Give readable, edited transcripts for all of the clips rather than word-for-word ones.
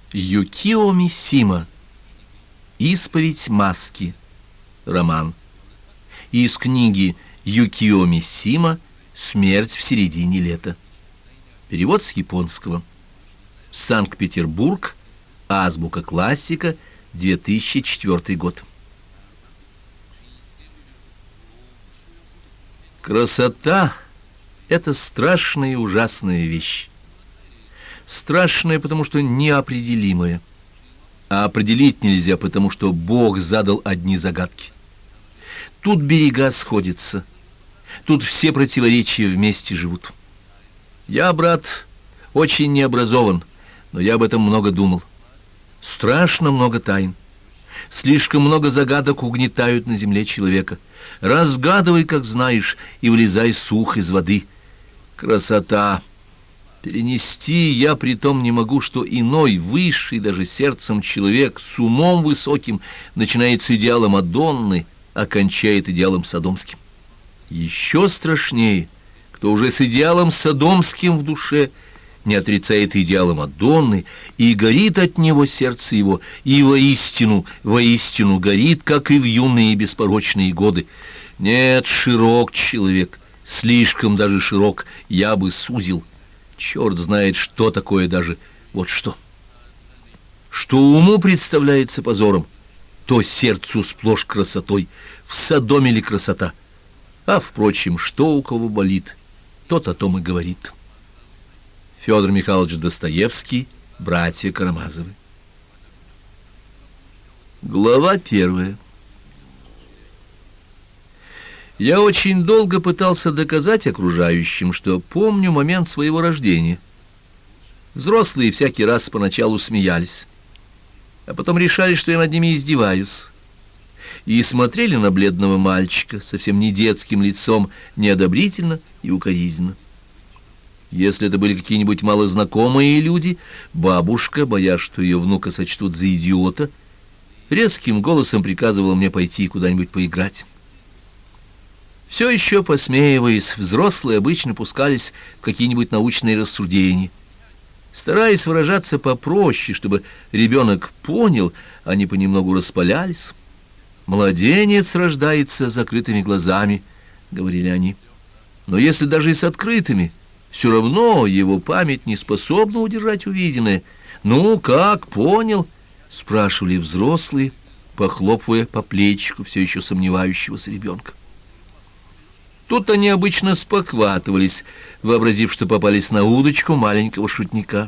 Юкио Мисима. Исповедь маски. Роман. Из книги Юкио Мисима «Смерть в середине лета». Перевод с японского. Санкт-Петербург. Азбука классика. 2004 год. Красота — это страшная и ужасная вещь. Страшная, потому что неопределимая. А определить нельзя, потому что Бог задал одни загадки. Тут берега сходятся. Тут все противоречия вместе живут. Я, брат, очень необразован, но я об этом много думал. Страшно много тайн. Слишком много загадок угнетают на земле человека. Разгадывай, как знаешь, и вылезай сух из воды. Красота. Перенести я притом не могу, что иной, высший даже сердцем человек, с умом высоким, начинает с идеала Мадонны, а кончает идеалом содомским. Еще страшнее, кто уже с идеалом содомским в душе не отрицает идеала Мадонны, и горит от него сердце его, и воистину горит, как и в юные и беспорочные годы. Нет, широк человек, слишком даже широк, я бы сузил. Черт знает, что такое даже вот что. Что уму представляется позором, то сердцу сплошь красотой. В Содоме ли красота? А, впрочем, что у кого болит, тот о том и говорит. Федор Михайлович Достоевский, братья Карамазовы. Глава 1. Я очень долго пытался доказать окружающим, что помню момент своего рождения. Взрослые всякий раз поначалу смеялись, а потом решали, что я над ними издеваюсь, и смотрели на бледного мальчика совсем не детским лицом, неодобрительно и укоризненно. Если это были какие-нибудь малознакомые люди, бабушка, боясь, что ее внука сочтут за идиота, резким голосом приказывала мне пойти куда-нибудь поиграть. Все еще посмеиваясь, взрослые обычно пускались в какие-нибудь научные рассуждения. Стараясь выражаться попроще, чтобы ребенок понял, они понемногу распалялись. «Младенец рождается с закрытыми глазами», — говорили они. «Но если даже и с открытыми, все равно его память не способна удержать увиденное. Ну, как, понял?» — спрашивали взрослые, похлопывая по плечику все еще сомневающегося ребенка. Тут они обычно спохватывались, вообразив, что попались на удочку маленького шутника.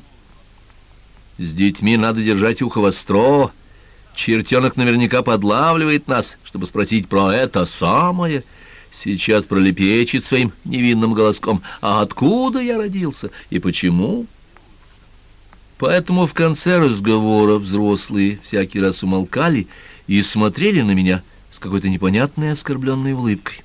«С детьми надо держать ухо востро. Чертенок наверняка подлавливает нас, чтобы спросить про это самое. Сейчас пролепечет своим невинным голоском: а откуда я родился и почему?» Поэтому в конце разговора взрослые всякий раз умолкали и смотрели на меня с какой-то непонятной оскорбленной улыбкой.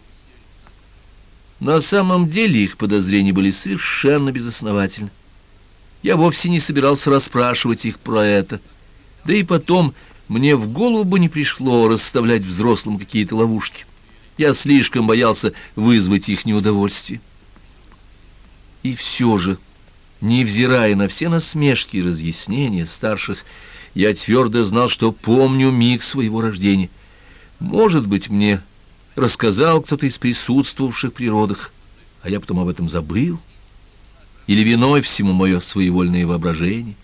На самом деле их подозрения были совершенно безосновательны. Я вовсе не собирался расспрашивать их про это. Да и потом мне в голову бы не пришло расставлять взрослым какие-то ловушки. Я слишком боялся вызвать их неудовольствие. И все же, невзирая на все насмешки и разъяснения старших, я твердо знал, что помню миг своего рождения. Может быть, мне рассказал кто-то из присутствовавших при родах, а я потом об этом забыл, или виной всему мое своевольное воображение.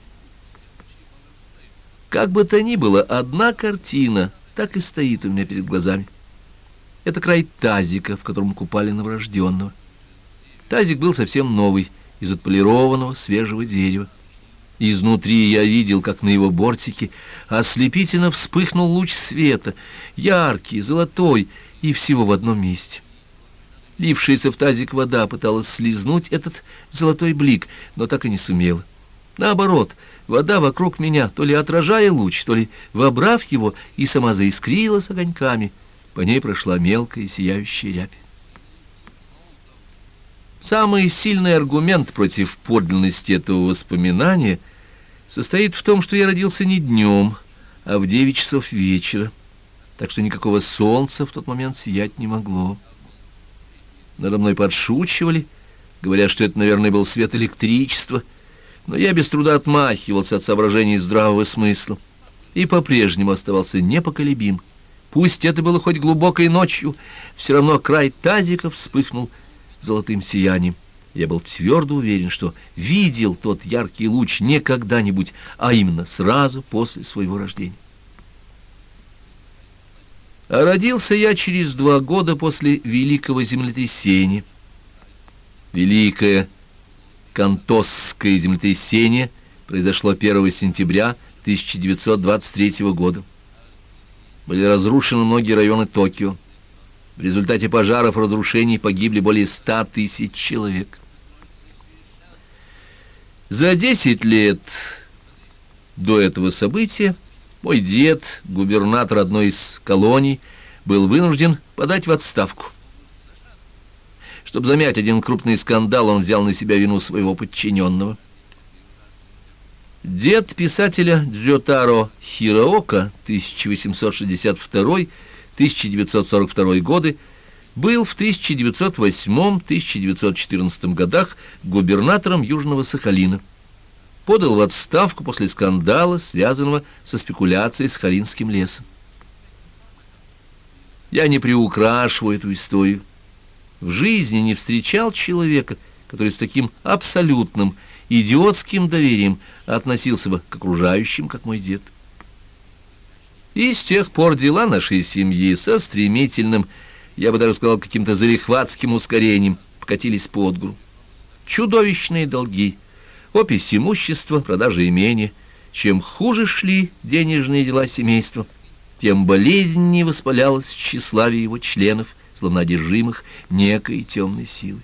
Как бы то ни было, одна картина так и стоит у меня перед глазами. Это край тазика, в котором купали новорожденного. Тазик был совсем новый, из отполированного свежего дерева. Изнутри я видел, как на его бортике ослепительно вспыхнул луч света, яркий, золотой, и всего в одном месте. Лившаяся в тазик вода пыталась слизнуть этот золотой блик, но так и не сумела. Наоборот, вода вокруг меня, то ли отражая луч, то ли вобрав его, и сама заискрилась огоньками. По ней прошла мелкая сияющая рябь. Самый сильный аргумент против подлинности этого воспоминания состоит в том, что я родился не днем, а в 9 часов вечера, так что никакого солнца в тот момент сиять не могло. Надо мной подшучивали, говоря, что это, наверное, был свет электричества, Но я без труда отмахивался от соображений здравого смысла и по-прежнему оставался непоколебим. Пусть это было хоть глубокой ночью, все равно край тазика вспыхнул золотым сиянием. Я был твердо уверен, что видел тот яркий луч не когда-нибудь, а именно сразу после своего рождения. А родился я через 2 года после Великого землетрясения. Великое Кантосское землетрясение произошло 1 сентября 1923 года. Были разрушены многие районы Токио. В результате пожаров и разрушений погибли более 100 000 человек. За 10 лет до этого события мой дед, губернатор одной из колоний, был вынужден подать в отставку. Чтобы замять один крупный скандал, он взял на себя вину своего подчиненного. Дед писателя Дзётаро Хираока, 1862-1942 годы, был в 1908-1914 годах губернатором Южного Сахалина. Подал в отставку после скандала, связанного со спекуляцией с Сахалинским лесом. Я не приукрашиваю эту историю. В жизни не встречал человека, который с таким абсолютным идиотским доверием относился бы к окружающим, как мой дед. И с тех пор дела нашей семьи со стремительным, я бы даже сказал, каким-то залихватским ускорением покатились под гору. Чудовищные долги, опись имущества, продажа имения. Чем хуже шли денежные дела семейства, тем болезненнее воспалялось тщеславие его членов, словно одержимых некой темной силой.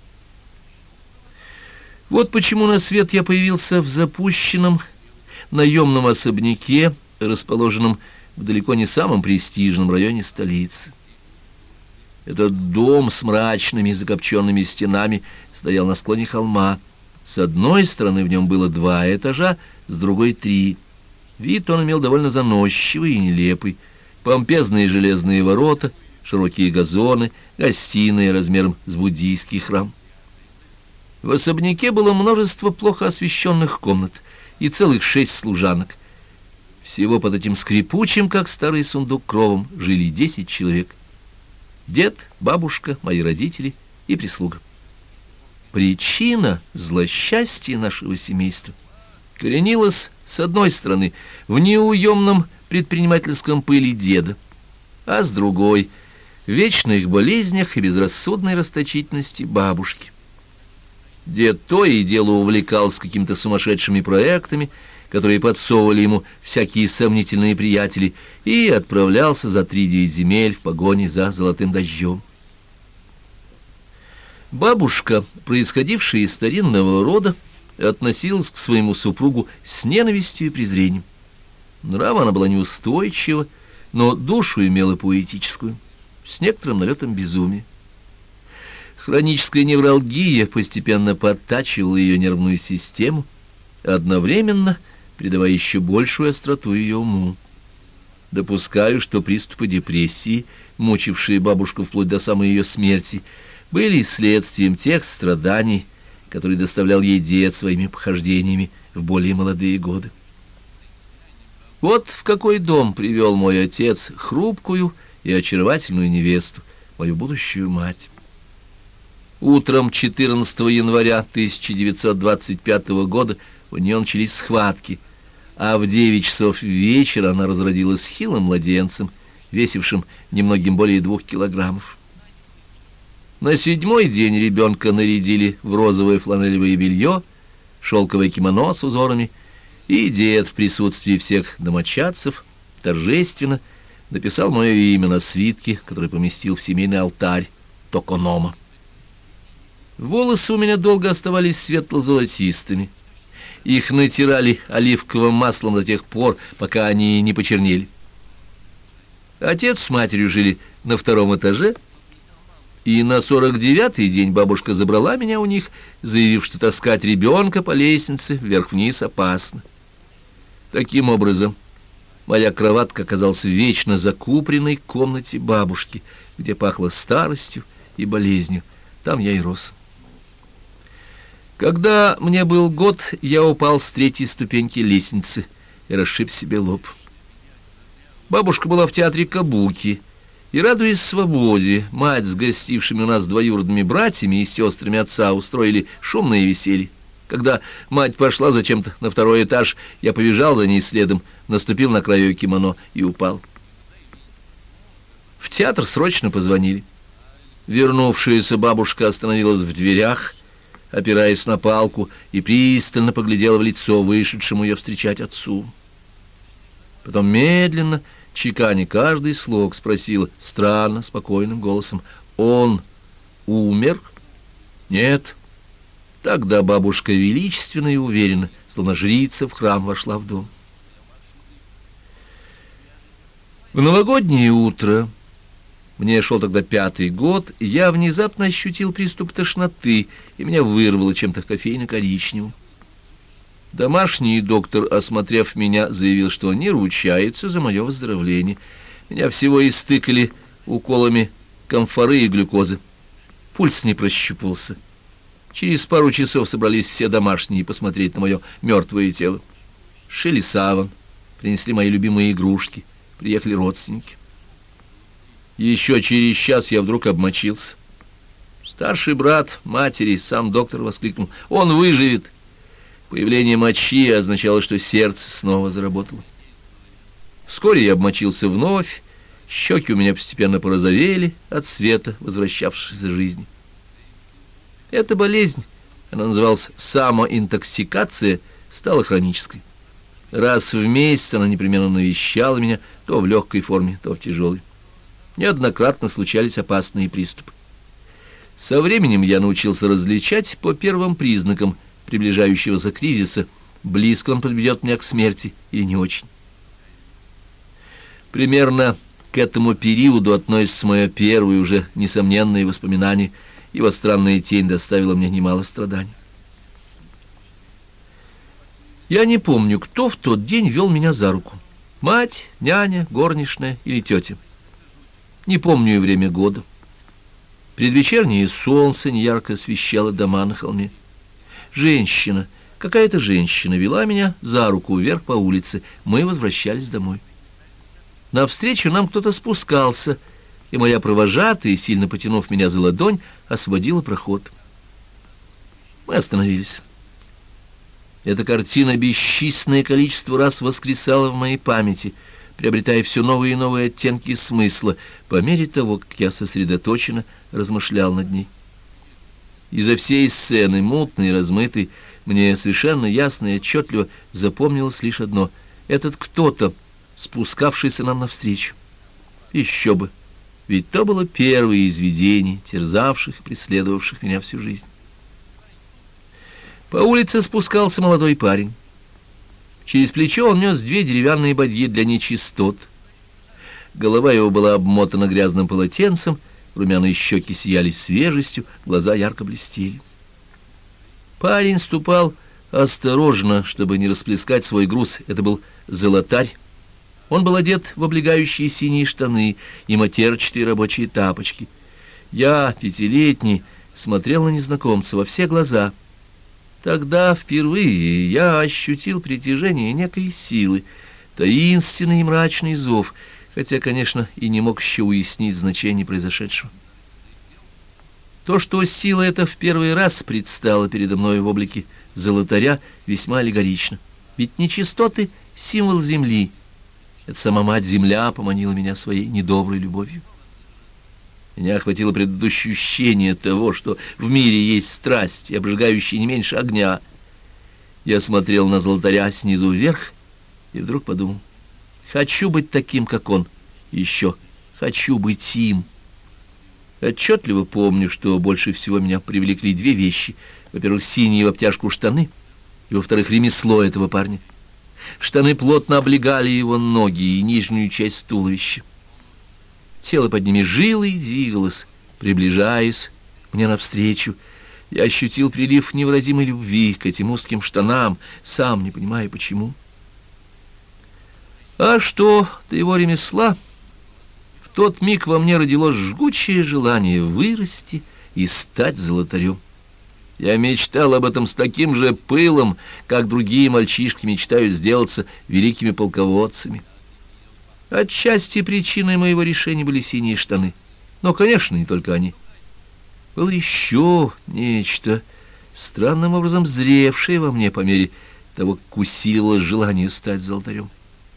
Вот почему на свет я появился в запущенном наемном особняке, расположенном в далеко не самом престижном районе столицы. Этот дом с мрачными закопченными стенами стоял на склоне холма. С одной стороны в нем было 2 этажа, с другой 3. Вид он имел довольно заносчивый и нелепый. Помпезные железные ворота, широкие газоны, гостиная размером с буддийский храм. В особняке было множество плохо освещенных комнат и целых 6 служанок. Всего под этим скрипучим, как старый сундук, кровом жили 10 человек. Дед, бабушка, мои родители и прислуга. Причина злосчастья нашего семейства коренилась, с одной стороны, в неуемном предпринимательском пыле деда, а с другой — в вечных болезнях и безрассудной расточительности бабушки. Дед то и дело увлекался какими-то сумасшедшими проектами, которые подсовывали ему всякие сомнительные приятели, и отправлялся за 3-9 земель в погоне за золотым дождем. Бабушка, происходившая из старинного рода, относилась к своему супругу с ненавистью и презрением. Нрава она была неустойчива, но душу имела поэтическую, с некоторым налетом безумия. Хроническая невралгия постепенно подтачивала ее нервную систему, одновременно придавая еще большую остроту ее уму. Допускаю, что приступы депрессии, мучившие бабушку вплоть до самой ее смерти, были следствием тех страданий, которые доставлял ей дед своими похождениями в более молодые годы. Вот в какой дом привел мой отец хрупкую и очаровательную невесту, мою будущую мать. Утром 14 января 1925 года у нее начались схватки, а в 9 часов вечера она разродилась хилым младенцем, весившим немногим более 2 килограммов. На 7-й день ребенка нарядили в розовое фланелевое белье, шелковое кимоно с узорами, и дед в присутствии всех домочадцев торжественно написал мое имя на свитке, который поместил в семейный алтарь токонома. Волосы у меня долго оставались светло-золотистыми. Их натирали оливковым маслом до тех пор, пока они не почернели. Отец с матерью жили на 2-м этаже, и на 49-й день бабушка забрала меня у них, заявив, что таскать ребенка по лестнице вверх-вниз опасно. Таким образом, моя кроватка оказалась в вечно закупоренной комнате бабушки, где пахло старостью и болезнью. Там я и рос. Когда мне был год, я упал с 3-й ступеньки лестницы и расшиб себе лоб. Бабушка была в театре кабуки, и, радуясь свободе, мать с гостившими у нас двоюродными братьями и сестрами отца устроили шумное веселье. Когда мать пошла зачем-то на 2-й этаж, я побежал за ней следом, наступил на краю кимоно и упал. В театр срочно позвонили. Вернувшаяся бабушка остановилась в дверях, опираясь на палку, и пристально поглядела в лицо вышедшему ее встречать отцу. Потом медленно, чеканя каждый слог, спросила странно, спокойным голосом: «Он умер?» «Нет». Тогда бабушка величественно и уверенно, словно жрица в храм, вошла в дом. В новогоднее утро, мне шел тогда 5-й год, я внезапно ощутил приступ тошноты, и меня вырвало чем-то кофейно-коричневым. Домашний доктор, осмотрев меня, заявил, что не ручается за мое выздоровление. Меня всего истыкали уколами камфоры и глюкозы. Пульс не прощупался. Через пару часов собрались все домашние посмотреть на мое мертвое тело. Сшили саван, принесли мои любимые игрушки, приехали родственники. Еще через час я вдруг обмочился. Старший брат матери, сам доктор, воскликнул: «Он выживет!» Появление мочи означало, что сердце снова заработало. Вскоре я обмочился вновь, щеки у меня постепенно порозовели от света возвращавшейся жизни. Эта болезнь, она называлась самоинтоксикация, стала хронической. Раз в месяц она непременно навещала меня, то в легкой форме, то в тяжелой. Неоднократно случались опасные приступы. Со временем я научился различать по первым признакам приближающегося кризиса, близко он подведет меня к смерти или не очень. Примерно к этому периоду относится мое первое, уже несомненное воспоминание. Его странная тень доставила мне немало страданий. Я не помню, кто в тот день вел меня за руку. Мать, няня, горничная или тетя. Не помню и время года. Предвечернее солнце неярко освещало дома на холме. Женщина, какая-то женщина вела меня за руку вверх по улице. Мы возвращались домой. Навстречу нам кто-то спускался, и моя провожатая, сильно потянув меня за ладонь, освободила проход. Мы остановились. Эта картина бесчисленное количество раз воскресала в моей памяти, приобретая все новые и новые оттенки смысла, по мере того, как я сосредоточенно размышлял над ней. Изо всей сцены, мутной и размытой, мне совершенно ясно и отчетливо запомнилось лишь одно — этот кто-то, спускавшийся нам навстречу. Еще бы, ведь то было первое из видений, терзавших и преследовавших меня всю жизнь. По улице спускался молодой парень. Через плечо он нес 2 деревянные бадьи для нечистот. Голова его была обмотана грязным полотенцем, румяные щеки сияли свежестью, глаза ярко блестели. Парень ступал осторожно, чтобы не расплескать свой груз. Это был золотарь. Он был одет в облегающие синие штаны и матерчатые рабочие тапочки. Я, 5-летний, смотрел на незнакомца во все глаза. Тогда впервые я ощутил притяжение некой силы, таинственный и мрачный зов, хотя, конечно, и не мог еще уяснить значение произошедшего. То, что сила эта в первый раз предстала передо мной в облике золотаря, весьма аллегорично. Ведь нечистоты — символ земли. Это сама мать-земля поманила меня своей недоброй любовью. Меня охватило предыдущее ощущение того, что в мире есть страсти, обжигающие не меньше огня. Я смотрел на золотаря снизу вверх и вдруг подумал: хочу быть таким, как он. И еще хочу быть им. Отчетливо помню, что больше всего меня привлекли 2 вещи. Во-первых, синие в обтяжку штаны, и, во-вторых, ремесло этого парня. Штаны плотно облегали его ноги и нижнюю часть туловища. Тело под ними жило и двигалось, приближаясь мне навстречу. Я ощутил прилив невыразимой любви к этим узким штанам, сам не понимая почему. А что до его ремесла? В тот миг во мне родилось жгучее желание вырасти и стать золотарем. Я мечтал об этом с таким же пылом, как другие мальчишки мечтают сделаться великими полководцами. Отчасти причиной моего решения были синие штаны. Но, конечно, не только они. Было еще нечто, странным образом зревшее во мне по мере того, как усилилось желание стать золотарем.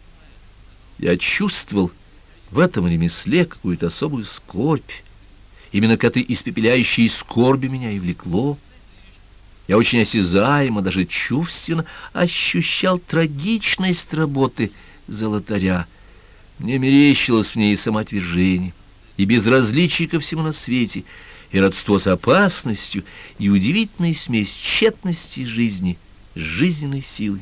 Я чувствовал в этом ремесле какую-то особую скорбь. Именно к этой испепеляющей скорби меня и влекло. Я очень осязаемо, даже чувственно ощущал трагичность работы золотаря. Мне мерещилось в ней и самоотвержение, и безразличие ко всему на свете, и родство с опасностью, и удивительная смесь тщетности жизни с жизненной силой.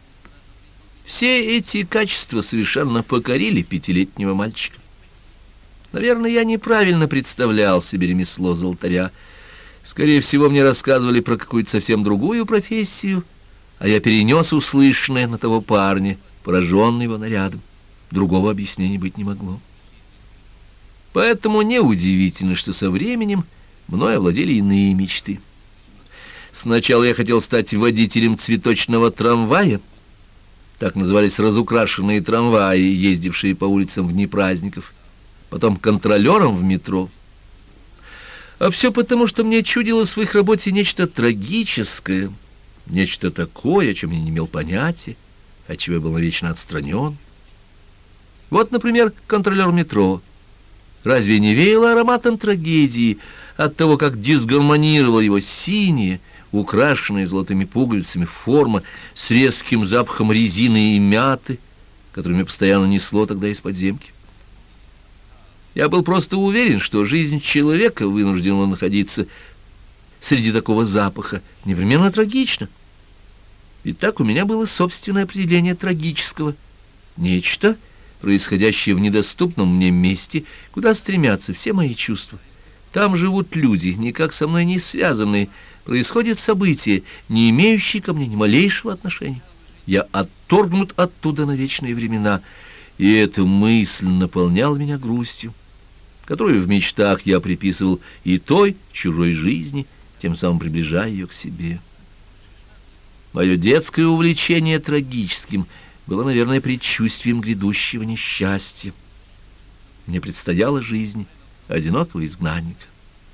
Все эти качества совершенно покорили пятилетнего мальчика. Наверное, я неправильно представлял себе ремесло золотаря. Скорее всего, мне рассказывали про какую-то совсем другую профессию, а я перенес услышанное на того парня, пораженный его нарядом. Другого объяснения быть не могло. Поэтому неудивительно, что со временем мной овладели иные мечты. Сначала я хотел стать водителем цветочного трамвая. Так назывались разукрашенные трамваи, ездившие по улицам в дни праздников. Потом контролером в метро. А все потому, что мне чудилось в их работе нечто трагическое, нечто такое, о чем я не имел понятия, от чего я был навечно отстранен. Вот, например, контролер метро. Разве не веяло ароматом трагедии от того, как дисгармонировала его синяя, украшенная золотыми пуговицами форма с резким запахом резины и мяты, которыми постоянно несло тогда из подземки? Я был просто уверен, что жизнь человека, вынужденного находиться среди такого запаха, непременно трагична. И так у меня было собственное определение трагического. Нечто, происходящее в недоступном мне месте, куда стремятся все мои чувства. Там живут люди, никак со мной не связанные. Происходят события, не имеющие ко мне ни малейшего отношения. Я отторгнут оттуда на вечные времена, и эта мысль наполняла меня грустью, которую в мечтах я приписывал и той чужой жизни, тем самым приближая ее к себе. Мое детское увлечение трагическим было, наверное, предчувствием грядущего несчастья. Мне предстояла жизнь одинокого изгнанника.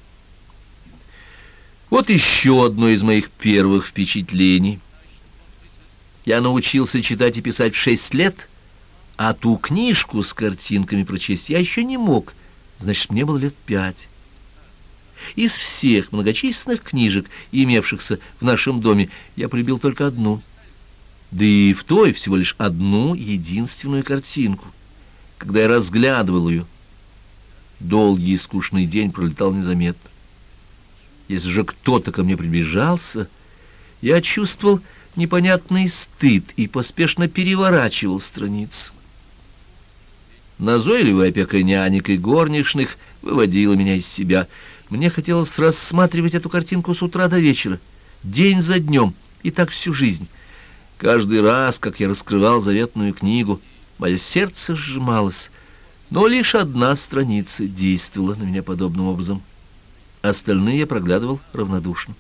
Вот еще одно из моих первых впечатлений. Я научился читать и писать в 6 лет, а ту книжку с картинками прочесть я еще не мог. Значит, мне было лет 5. Из всех многочисленных книжек, имевшихся в нашем доме, я полюбил только одну. Да и в той всего лишь одну единственную картинку. Когда я разглядывал ее, долгий и скучный день пролетал незаметно. Если же кто-то ко мне приближался, я чувствовал непонятный стыд и поспешно переворачивал страницу. Назойливая опека нянек и горничных выводила меня из себя. Мне хотелось рассматривать эту картинку с утра до вечера, день за днем, и так всю жизнь. Каждый раз, как я раскрывал заветную книгу, мое сердце сжималось, но лишь одна страница действовала на меня подобным образом. Остальные я проглядывал равнодушно.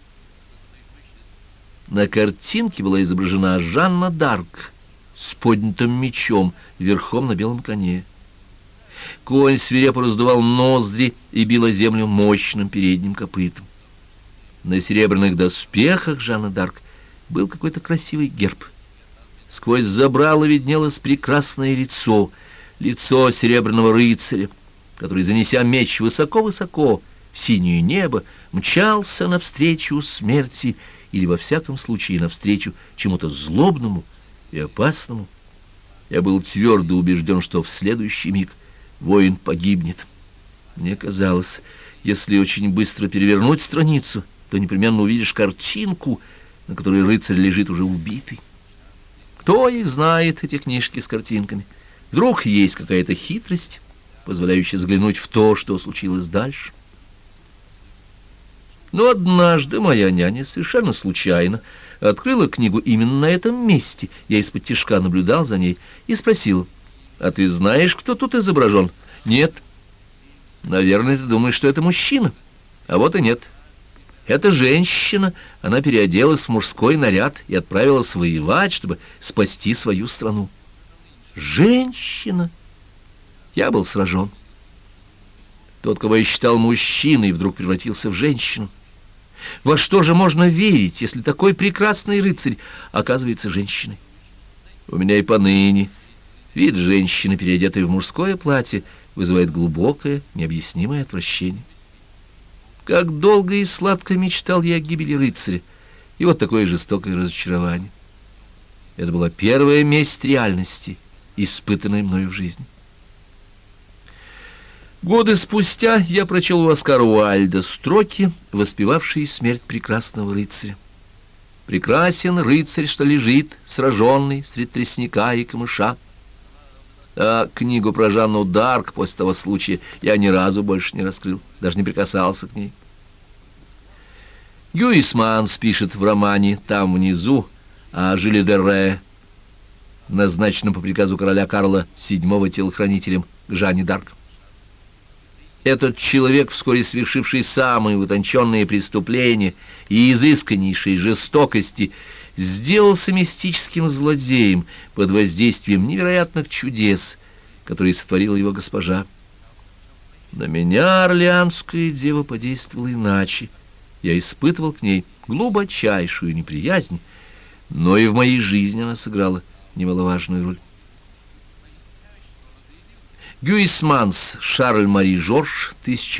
На картинке была изображена Жанна д'Арк с поднятым мечом, верхом на белом коне. Конь свирепо раздувал ноздри и бил о землю мощным передним копытом. На серебряных доспехах Жанны д'Арк был какой-то красивый герб. Сквозь забрало виднелось прекрасное лицо серебряного рыцаря, который, занеся меч высоко-высоко в синее небо, мчался навстречу смерти или, во всяком случае, навстречу чему-то злобному и опасному. Я был твердо убежден, что в следующий миг воин погибнет. Мне казалось, если очень быстро перевернуть страницу, то непременно увидишь картинку, на которой рыцарь лежит уже убитый. Кто их знает, эти книжки с картинками? Вдруг есть какая-то хитрость, позволяющая взглянуть в то, что случилось дальше. Но однажды моя няня совершенно случайно открыла книгу именно на этом месте. Я из-под тишка наблюдал за ней и спросил: «А ты знаешь, кто тут изображен?» «Нет». «Наверное, ты думаешь, что это мужчина. А вот и нет. Эта женщина, она переоделась в мужской наряд и отправилась воевать, чтобы спасти свою страну. Женщина! Я был сражен. Тот, кого я считал мужчиной, вдруг превратился в женщину. Во что же можно верить, если такой прекрасный рыцарь оказывается женщиной? У меня и поныне вид женщины, переодетой в мужское платье, вызывает глубокое, необъяснимое отвращение. Как долго и сладко мечтал я о гибели рыцаря, и вот такое жестокое разочарование. Это была первая месть реальности, испытанная мною в жизни. Годы спустя я прочел у Оскара Уайльда строки, воспевавшие смерть прекрасного рыцаря. «Прекрасен рыцарь, что лежит, сраженный средь тростника и камыша». А книгу про Жанну д'Арк после того случая я ни разу больше не раскрыл, даже не прикасался к ней. Гюисманс пишет в романе «Там внизу» о Жиле де Ре, назначенном по приказу короля Карла VII телохранителем к Жанне д'Арк. Этот человек, вскоре совершивший самые утонченные преступления и изысканнейшей жестокости, сделался мистическим злодеем под воздействием невероятных чудес, которые сотворила его госпожа. На меня орлеанская дева подействовала иначе. Я испытывал к ней глубочайшую неприязнь, но и в моей жизни она сыграла немаловажную роль. Гюисманс Шарль-Мари Жорж,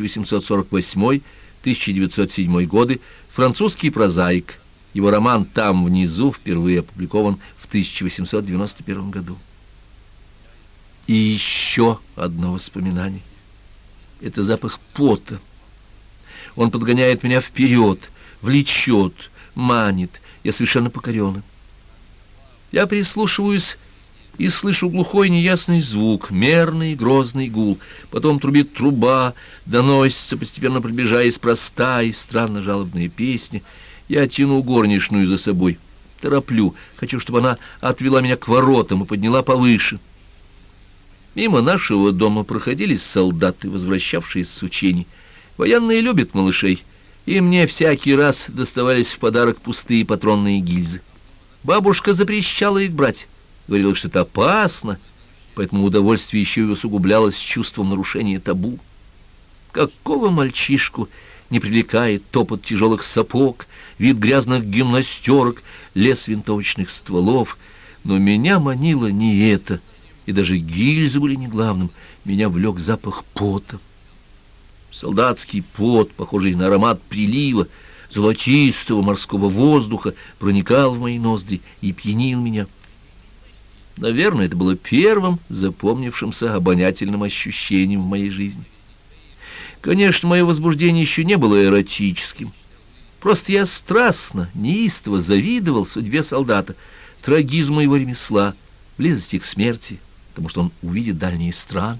1848-1907 годы, французский прозаик. Его роман «Там внизу» впервые опубликован в 1891 году. И еще одно воспоминание. Это запах пота. Он подгоняет меня вперед, влечет, манит. Я совершенно покорен. Я прислушиваюсь и слышу глухой неясный звук, мерный грозный гул. Потом трубит труба, доносится, постепенно приближаясь, простая и странно жалобная песня. Я тяну горничную за собой, тороплю, хочу, чтобы она отвела меня к воротам и подняла повыше. Мимо нашего дома проходили солдаты, возвращавшиеся с учений. Военные любят малышей, и мне всякий раз доставались в подарок пустые патронные гильзы. Бабушка запрещала их брать. Говорила, что это опасно, поэтому удовольствие еще и усугублялось чувством нарушения табу. Какого мальчишку не привлекает топот тяжелых сапог, вид грязных гимнастерок, лес винтовочных стволов? Но меня манило не это, и даже гильзы были не главным. Меня влек запах пота. Солдатский пот, похожий на аромат прилива, золотистого морского воздуха, проникал в мои ноздри и пьянил меня. Наверное, это было первым запомнившимся обонятельным ощущением в моей жизни. Конечно, мое возбуждение еще не было эротическим. Просто я страстно, неистово завидовал судьбе солдата, трагизму его ремесла, близости к смерти, потому что он увидит дальние страны.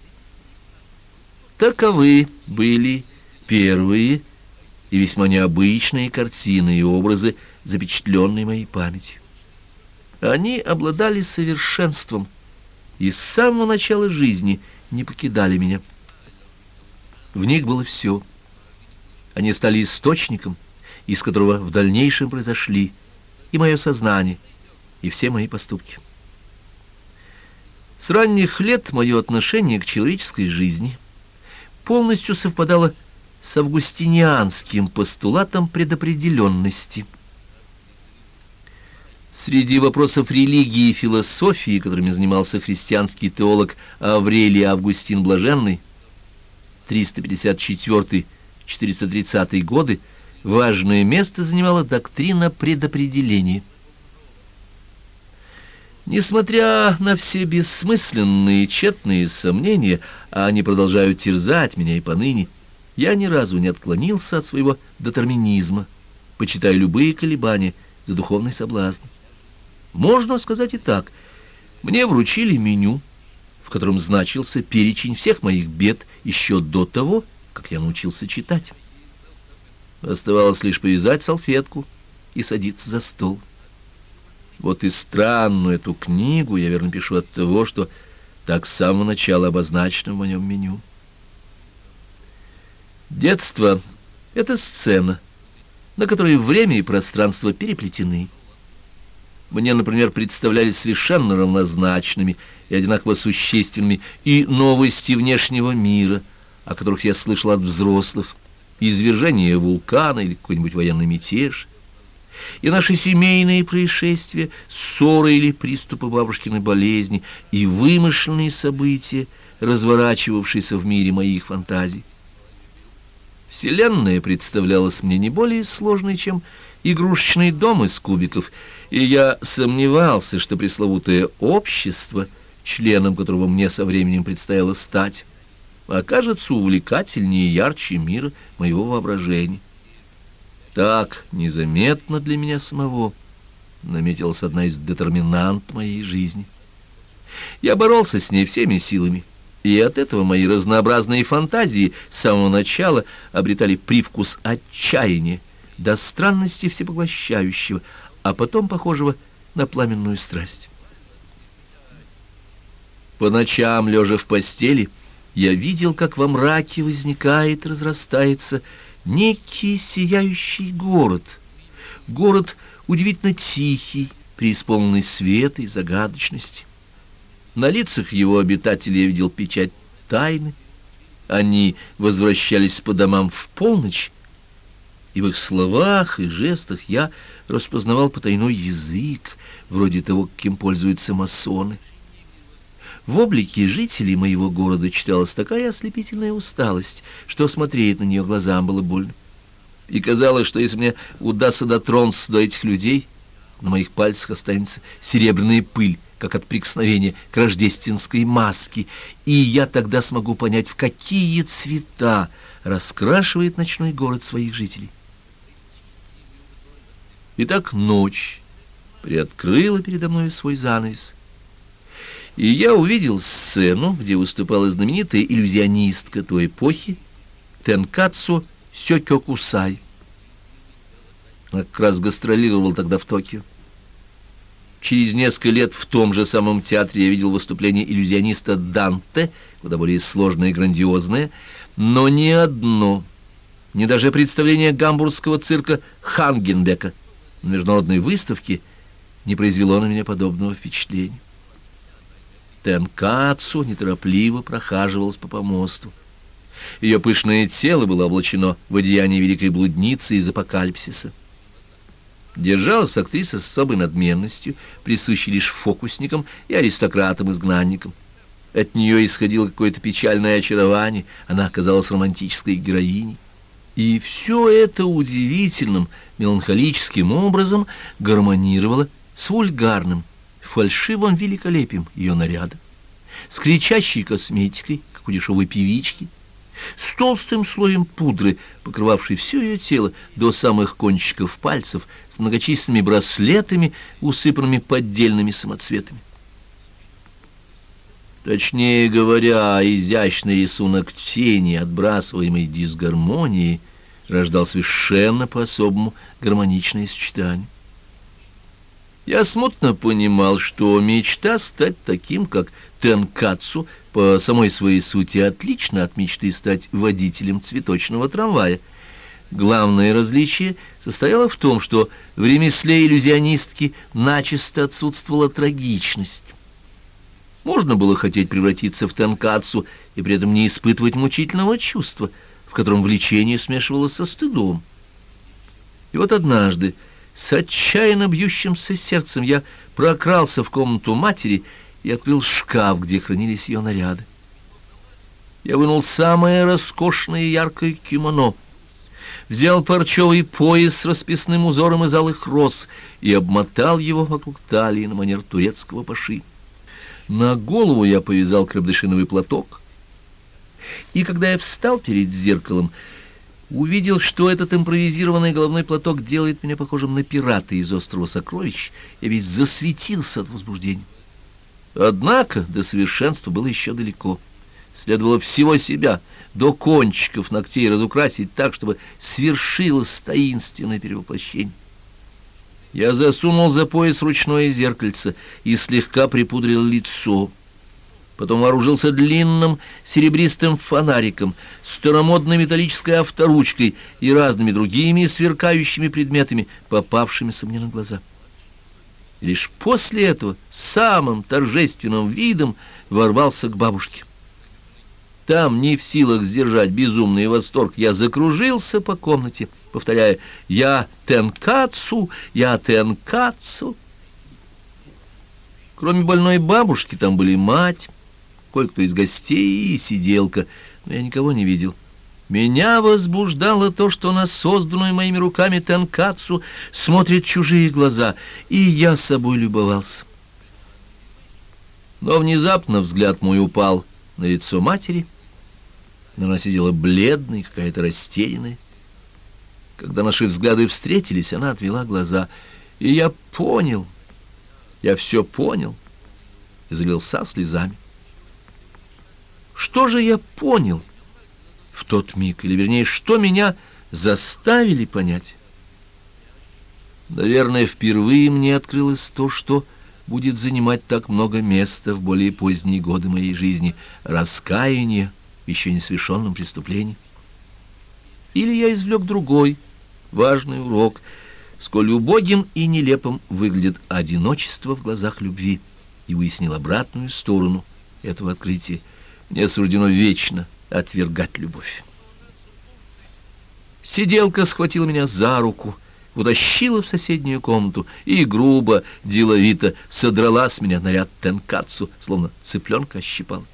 Таковы были первые и весьма необычные картины и образы, запечатленные моей памятью. Они обладали совершенством и с самого начала жизни не покидали меня. В них было все. Они стали источником, из которого в дальнейшем произошли и мое сознание, и все мои поступки. С ранних лет мое отношение к человеческой жизни полностью совпадало с августинианским постулатом предопределенности. Среди вопросов религии и философии, которыми занимался христианский теолог Аврелий Августин Блаженный, 354-430 годы, важное место занимала доктрина предопределения. Несмотря на все бессмысленные и тщетные сомнения, а они продолжают терзать меня и поныне, я ни разу не отклонился от своего детерминизма, почитая любые колебания за духовный соблазн. Можно сказать и так. Мне вручили меню, в котором значился перечень всех моих бед еще до того, как я научился читать. Оставалось лишь повязать салфетку и садиться за стол. Вот и странную эту книгу я верно пишу от того, что так с самого начала обозначено в моем меню. Детство — это сцена, на которой время и пространство переплетены. Мне, например, представлялись совершенно равнозначными и одинаково существенными и новости внешнего мира, о которых я слышал от взрослых, извержение вулкана или какой-нибудь военный мятеж, и наши семейные происшествия, ссоры или приступы бабушкиной болезни, и вымышленные события, разворачивавшиеся в мире моих фантазий. Вселенная представлялась мне не более сложной, чем игрушечный дом из кубиков, и я сомневался, что пресловутое общество, членом которого мне со временем предстояло стать, окажется увлекательнее и ярче мира моего воображения. Так незаметно для меня самого наметилась одна из детерминант моей жизни. Я боролся с ней всеми силами, и от этого мои разнообразные фантазии с самого начала обретали привкус отчаяния, до странности всепоглощающего, а потом похожего на пламенную страсть. По ночам, лежа в постели, я видел, как во мраке возникает, разрастается некий сияющий город. Город удивительно тихий, преисполненный света и загадочности. На лицах его обитателей я видел печать тайны. Они возвращались по домам в полночь, и в их словах и жестах я распознавал потайной язык, вроде того, каким пользуются масоны. В облике жителей моего города читалась такая ослепительная усталость, что смотреть на нее глазам было больно. И казалось, что если мне удастся дотронуться до этих людей, на моих пальцах останется серебряная пыль, как от прикосновения к рождественской маске, и я тогда смогу понять, в какие цвета раскрашивает ночной город своих жителей. Итак, ночь приоткрыла передо мной свой занавес, и я увидел сцену, где выступала знаменитая иллюзионистка той эпохи Тенкацу Сёкёкусай. Она как раз гастролировала тогда в Токио. Через несколько лет в том же самом театре я видел выступление иллюзиониста Данте, куда более сложное и грандиозное, но ни одно, ни даже представление гамбургского цирка Хангенбека на международной выставке не произвело на меня подобного впечатления. Тенкацу неторопливо прохаживалась по помосту. Ее пышное тело было облачено в одеяние великой блудницы из апокалипсиса. Держалась актриса с особой надменностью, присущей лишь фокусникам и аристократам-изгнанникам. От нее исходило какое-то печальное очарование, она оказалась романтической героиней. И все это удивительным, меланхолическим образом гармонировало с вульгарным, фальшивым великолепием ее наряда, с кричащей косметикой, как у дешевой певички, с толстым слоем пудры, покрывавшей все ее тело до самых кончиков пальцев, с многочисленными браслетами, усыпанными поддельными самоцветами. Точнее говоря, изящный рисунок тени, отбрасываемой дисгармонией, рождал совершенно по-особому гармоничное сочетание. Я смутно понимал, что мечта стать таким, как Тенкацу, по самой своей сути отлично от мечты стать водителем цветочного трамвая. Главное различие состояло в том, что в ремесле иллюзионистки начисто отсутствовала трагичность. Можно было хотеть превратиться в Тенкацу и при этом не испытывать мучительного чувства, в котором влечение смешивалось со стыдом. И вот однажды, с отчаянно бьющимся сердцем, я прокрался в комнату матери и открыл шкаф, где хранились ее наряды. Я вынул самое роскошное и яркое кимоно, взял парчевый пояс с расписным узором из алых роз и обмотал его вокруг талии на манер турецкого паши. На голову я повязал крепдышиновый платок, и когда я встал перед зеркалом, увидел, что этот импровизированный головной платок делает меня похожим на пирата из «Острова сокровищ», я весь засветился от возбуждения. Однако до совершенства было еще далеко. Следовало всего себя до кончиков ногтей разукрасить так, чтобы свершилось таинственное перевоплощение. Я засунул за пояс ручное зеркальце и слегка припудрил лицо. потом вооружился длинным серебристым фонариком, старомодной металлической авторучкой и разными другими сверкающими предметами, попавшимися мне на глаза. И лишь после этого самым торжественным видом ворвался к бабушке. Там, не в силах сдержать безумный восторг, я закружился по комнате, повторяя: «Я Тенкацу! Я Тенкацу!» Кроме больной бабушки, там были мать, кое-кто из гостей и сиделка, но я никого не видел. Меня возбуждало то, что на созданную моими руками Тенкацу смотрят чужие глаза, и я собой любовался. Но внезапно взгляд мой упал на лицо матери, но она сидела бледная, какая-то растерянная. Когда наши взгляды встретились, она отвела глаза, и я понял, я все понял, и залился слезами. Что же я понял в тот миг, или, вернее, что меня заставили понять? Наверное, впервые мне открылось то, что будет занимать так много места в более поздние годы моей жизни — раскаяние в еще не совершенном преступлении. Или я извлек другой важный урок: сколь убогим и нелепым выглядит одиночество в глазах любви, и уяснил обратную сторону этого открытия. Мне суждено вечно отвергать любовь. Сиделка схватила меня за руку, утащила в соседнюю комнату и грубо, деловито содрала с меня наряд Тенкацу, словно цыпленка ощипала.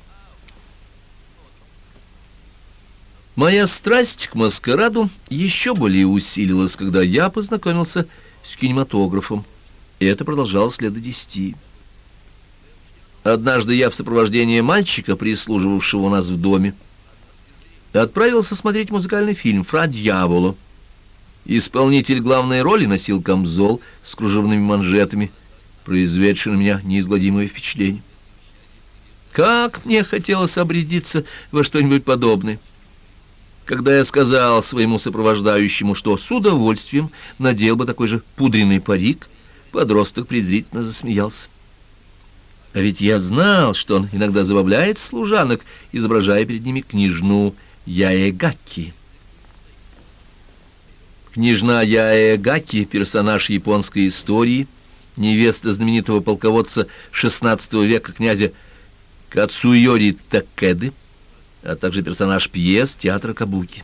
Моя страсть к маскараду еще более усилилась, когда я познакомился с кинематографом, и это продолжалось лет до 10. Однажды я в сопровождении мальчика, прислуживавшего у нас в доме, отправился смотреть музыкальный фильм «Фра Дьяволо». Исполнитель главной роли носил камзол с кружевными манжетами, произведший на меня неизгладимое впечатление. Как мне хотелось обрядиться во что-нибудь подобное! Когда я сказал своему сопровождающему, что с удовольствием надел бы такой же пудренный парик, подросток презрительно засмеялся. А ведь я знал, что он иногда забавляет служанок, изображая перед ними княжну Яэгаки. Княжна Яэгаки — персонаж японской истории, невеста знаменитого полководца XVI века князя Кацуйори Такеды, а также персонаж пьес театра кабуки.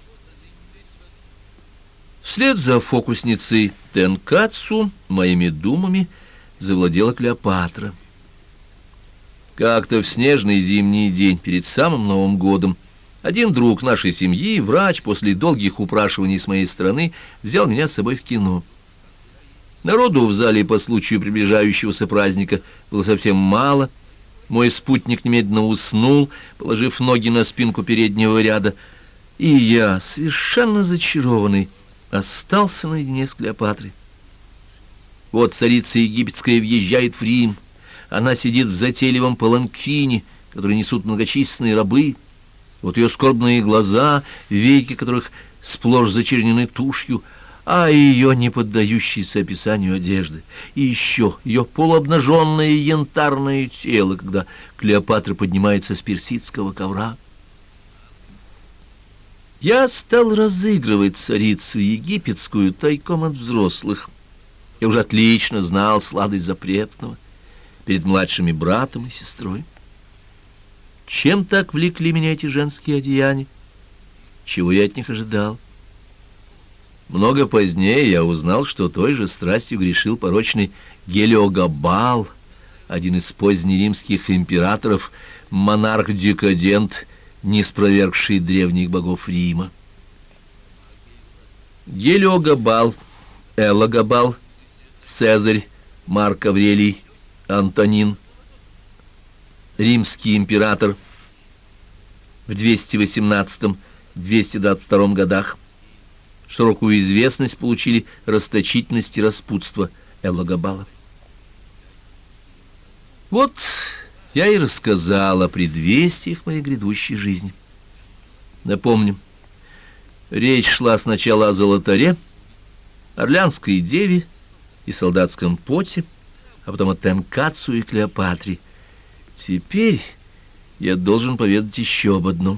Вслед за фокусницей Тенкацу моими думами завладела Клеопатра. Как-то в снежный зимний день перед самым Новым годом один друг нашей семьи, врач, после долгих упрашиваний с моей стороны, взял меня с собой в кино. Народу в зале по случаю приближающегося праздника было совсем мало. Мой спутник немедленно уснул, положив ноги на спинку переднего ряда, и я, совершенно зачарованный, остался наедине с Клеопатрой. Вот царица египетская въезжает в Рим. Она сидит в затейливом паланкине, который несут многочисленные рабы. Вот ее скорбные глаза, веки которых сплошь зачернены тушью, а ее не поддающиеся описанию одежды, и еще ее полуобнаженное янтарное тело, когда Клеопатра поднимается с персидского ковра. Я стал разыгрывать царицу египетскую тайком от взрослых. Я уже отлично знал сладость запретного перед младшими братом и сестрой. Чем так влекли меня эти женские одеяния? Чего я от них ожидал? Много позднее я узнал, что той же страстью грешил порочный Гелиогабал, один из позднеримских императоров, монарх-декадент, не спровергший древних богов Рима. Гелиогабал, Элагабал, Цезарь, Марк Аврелий, Антонин, римский император в 218-222 годах. Широкую известность получили расточительность и распутство Элагабала. Вот я и рассказал о предвестиях моей грядущей жизни. Напомним, речь шла сначала о Золотаре, Орлеанской деве и солдатском поте, а потом о Тенкацу и Клеопатре. Теперь Я должен поведать еще об одном.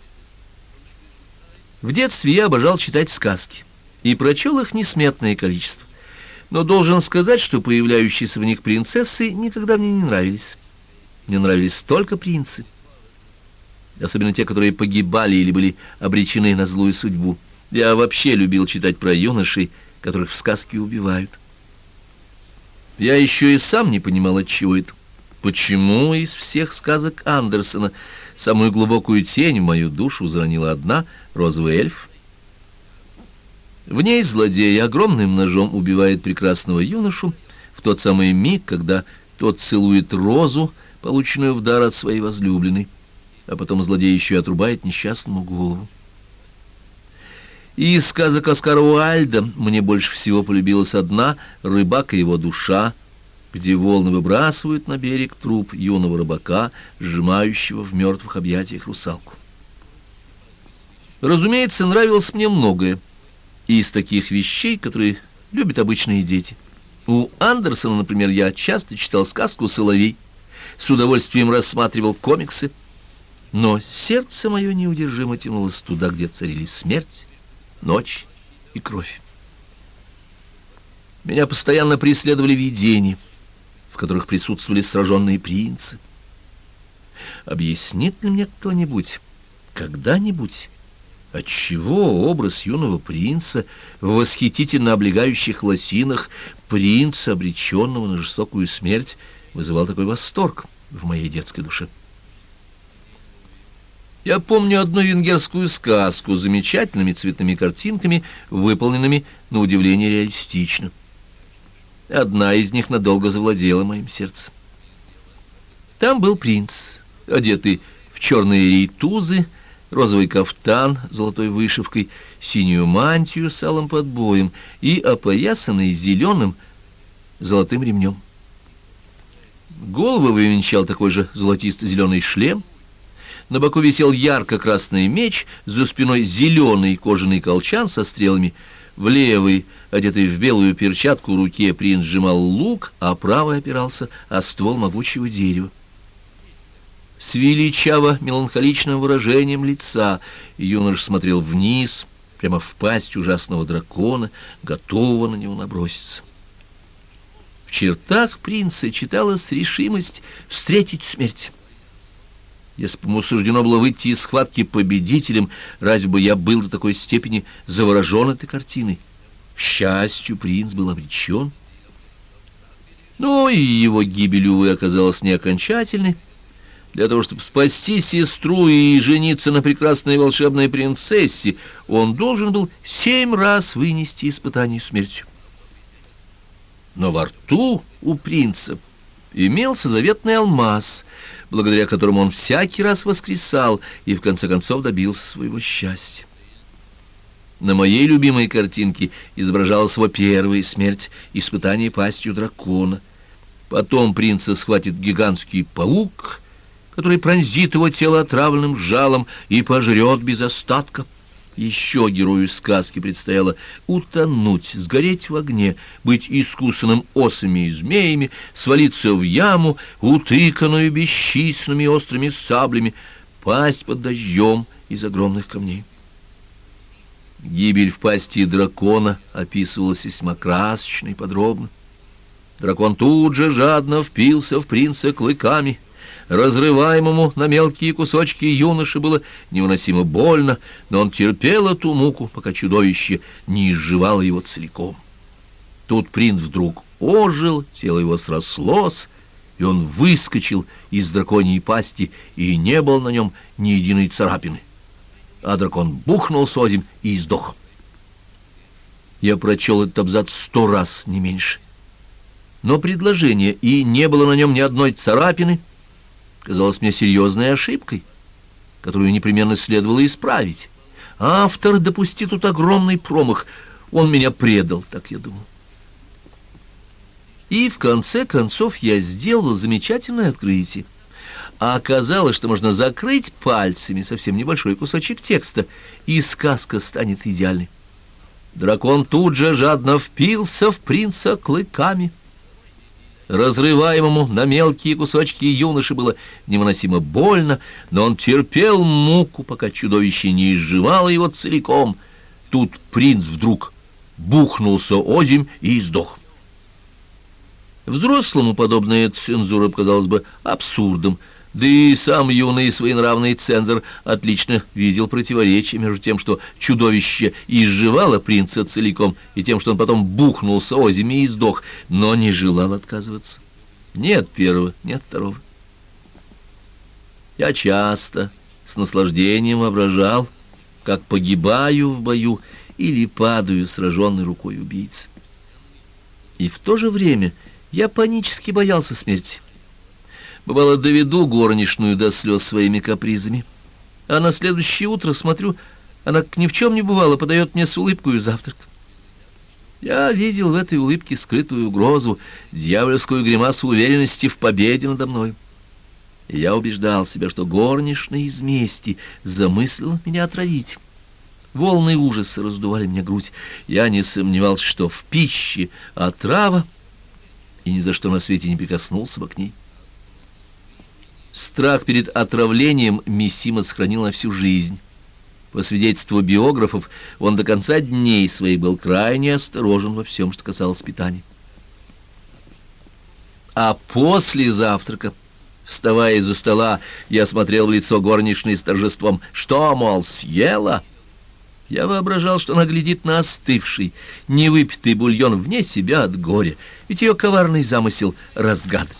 В детстве я обожал читать сказки и прочел их несметное количество. Но должен сказать, что появляющиеся в них принцессы никогда мне не нравились. Мне нравились только принцы. Особенно те, которые погибали или были обречены на злую судьбу. Я вообще любил читать про юношей, которых в сказке убивают. Я еще и сам не понимал, отчего это. Почему из всех сказок Андерсена самую глубокую тень в мою душу заронила одна розовый эльф? В ней злодей огромным ножом убивает прекрасного юношу в тот самый миг, когда тот целует розу, полученную в дар от своей возлюбленной, а потом злодей еще и отрубает несчастному голову. И из сказок Оскара Уайльда мне больше всего полюбилась одна «Рыбак и его душа», где волны выбрасывают на берег труп юного рыбака, сжимающего в мертвых объятиях русалку. Разумеется, нравилось мне многое из таких вещей, которые любят обычные дети. У Андерсона, например, я часто читал сказку «Соловей», с удовольствием рассматривал комиксы, но сердце мое неудержимо тянулось туда, где царили смерть, ночь и кровь. Меня постоянно преследовали видения, в которых присутствовали сраженные принцы. Объяснит ли мне кто-нибудь, когда-нибудь, отчего образ юного принца в восхитительно облегающих лосинах, принца, обреченного на жестокую смерть, вызывал такой восторг в моей детской душе? Я помню одну венгерскую сказку с замечательными цветными картинками, выполненными на удивление реалистично. Одна из них надолго завладела моим сердцем. Там был принц, одетый в черные рейтузы, розовый кафтан с золотой вышивкой, синюю мантию с алым подбоем и опоясанный зеленым золотым ремнем. Голову венчал такой же золотисто-зеленый шлем, на боку висел ярко-красный меч, за спиной зеленый кожаный колчан со стрелами. В левой, одетый в белую перчатку, руке принц сжимал лук, а правой опирался о ствол могучего дерева. С величаво-меланхоличным выражением лица юноша смотрел вниз, прямо в пасть ужасного дракона, готового на него наброситься. В чертах принца читалась решимость встретить смерть. Если бы ему суждено было выйти из схватки победителем, разве бы я был до такой степени заворожен этой картиной? К счастью, принц был обречен. Но и его гибель, увы, оказалась не окончательной. Для того, чтобы спасти сестру и жениться на прекрасной волшебной принцессе, он должен был 7 раз вынести испытание смертью. Но во рту у принца имелся заветный алмаз, благодаря которому он всякий раз воскресал и в конце концов добился своего счастья. На моей любимой картинке изображалась его первая смерть, испытание пастью дракона. Потом принца схватит гигантский паук, который пронзит его тело отравленным жалом и пожрет без остатка. Еще герою сказки предстояло утонуть, сгореть в огне, быть искусанным осами и змеями, свалиться в яму, утыканную бесчисленными острыми саблями, пасть под дождем из огромных камней. Гибель в пасти дракона описывалась весьма красочно и подробно. Дракон тут же жадно впился в принца клыками. Разрываемому на мелкие кусочки юноше было невыносимо больно, но он терпел эту муку, пока чудовище не изживало его целиком. Тут принц вдруг ожил, тело его срослось, и он выскочил из драконьей пасти, и не было на нем ни единой царапины. А дракон бухнулся озимь и издох. Я прочел этот абзац 100 раз, не меньше. Но предложение «и не было на нем ни одной царапины» казалось мне серьезной ошибкой, которую непременно следовало исправить. Автор допустил тут огромный промах. Он меня предал, так я думал. И в конце концов я сделал замечательное открытие. А оказалось, что можно закрыть пальцами совсем небольшой кусочек текста, и сказка станет идеальной. Дракон тут же жадно впился в принца клыками. Разрываемому на мелкие кусочки юноше было невыносимо больно, но он терпел муку, пока чудовище не изживало его целиком. Тут принц вдруг бухнулся озимь и сдох. Взрослому подобная цензура показалась бы абсурдом, да и сам юный своенравный цензор отлично видел противоречие между тем, что чудовище изживало принца целиком, и тем, что он потом бухнулся озимь и сдох, но не желал отказываться. Ни от первого, ни от второго. Я часто с наслаждением воображал, как погибаю в бою или падаю, сраженной рукой убийцы. И в то же время я панически боялся смерти. Бывало, доведу горничную до слез своими капризами, а на следующее утро смотрю, она, как ни в чем не бывало, подает мне с улыбкой завтрак. Я видел в этой улыбке скрытую угрозу, дьявольскую гримасу уверенности в победе надо мной. И я убеждал себя, что горничная из мести замыслила меня отравить. Волны ужаса раздували мне грудь. Я не сомневался, что в пище отрава, и ни за что на свете не прикоснулся бы к ней. Страх перед отравлением Мисима сохранил на всю жизнь. По свидетельству биографов, он до конца дней своих был крайне осторожен во всем, что касалось питания. А после завтрака, вставая из-за стола, я смотрел в лицо горничной с торжеством. «Что, мол, съела?» Я воображал, что она глядит на остывший, невыпитый бульон вне себя от горя, ведь ее коварный замысел разгадан.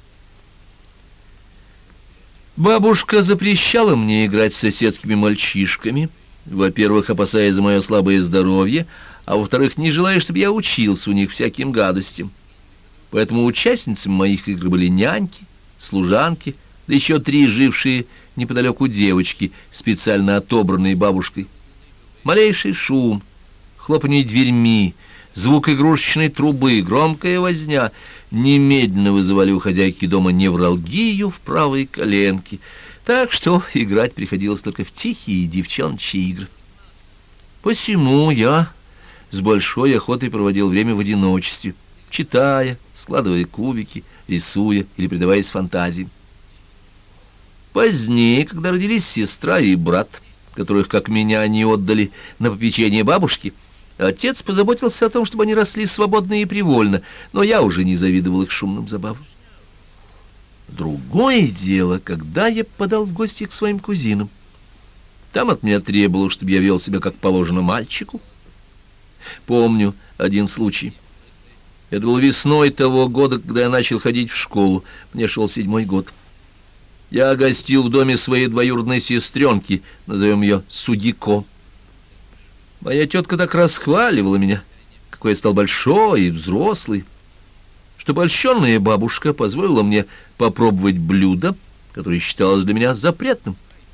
Бабушка запрещала мне играть с соседскими мальчишками, во-первых, опасаясь за мое слабое здоровье, а во-вторых, не желая, чтобы я учился у них всяким гадостям. Поэтому участницами моих игр были няньки, служанки, да еще 3 жившие неподалеку девочки, специально отобранные бабушкой. Малейший шум, хлопанье дверьми, звук игрушечной трубы, громкая возня немедленно вызывали у хозяйки дома невралгию в правой коленке, так что играть приходилось только в тихие девчоночьи игры. Посему я с большой охотой проводил время в одиночестве, читая, складывая кубики, рисуя или предаваясь фантазии. Позднее, когда родились сестра и брат, которых, как меня, не отдали на попечение бабушки, отец позаботился о том, чтобы они росли свободно и привольно, но я уже не завидовал их шумным забавам. Другое дело, когда я попадал в гости к своим кузинам. Там от меня требовалось, чтобы я вел себя как положено мальчику. Помню один случай. Это был весной того года, когда я начал ходить в школу. Мне шел 7-й год. Я гостил в доме своей двоюродной сестренки, назовем ее Судико. Моя тетка так расхваливала меня, какой я стал большой и взрослый, что польщенная бабушка позволила мне попробовать блюдо, которое считалось для меня запретным.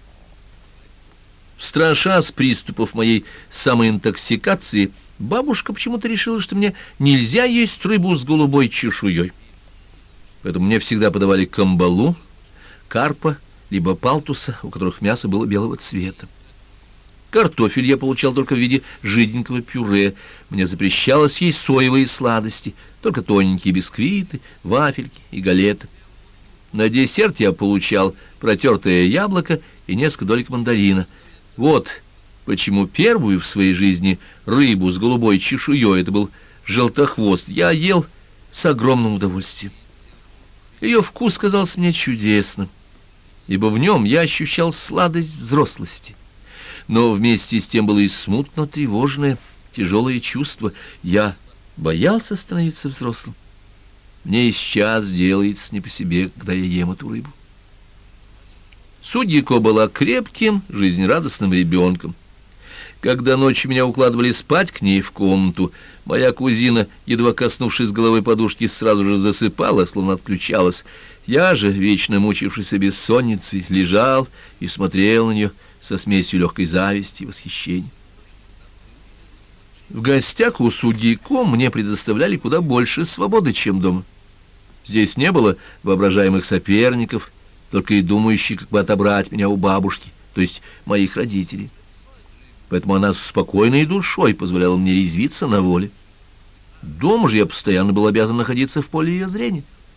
Страшась приступов моей самоинтоксикации, бабушка почему-то решила, что мне нельзя есть рыбу с голубой чешуей. Поэтому мне всегда подавали камбалу, карпа, либо палтуса, у которых мясо было белого цвета. Картофель я получал только в виде жиденького пюре. Мне запрещалось есть соевые сладости, только тоненькие бисквиты, вафельки и галеты. На десерт я получал протертое яблоко и несколько долек мандарина. Вот почему первую в своей жизни рыбу с голубой чешуей, это был желтохвост, я ел с огромным удовольствием. Ее вкус казался мне чудесным, ибо в нем я ощущал сладость взрослости. Но вместе с тем было и смутно тревожное, тяжелое чувство. Я боялся становиться взрослым. Мне и сейчас делается не по себе, когда я ем эту рыбу. Судьико была крепким, жизнерадостным ребенком. Когда ночью меня укладывали спать к ней в комнату, моя кузина, едва коснувшись головой подушки, сразу же засыпала, словно отключалась. Я же, вечно мучившийся бессонницей, лежал и смотрел на нее со смесью легкой зависти и восхищения. В гостях у Судьико мне предоставляли куда больше свободы, чем дома. Здесь не было воображаемых соперников, только и думающих, как бы отобрать меня у бабушки, то есть моих родителей. Поэтому она с спокойной душой позволяла мне резвиться на воле. Дома же я постоянно был обязан находиться в поле ее зрения.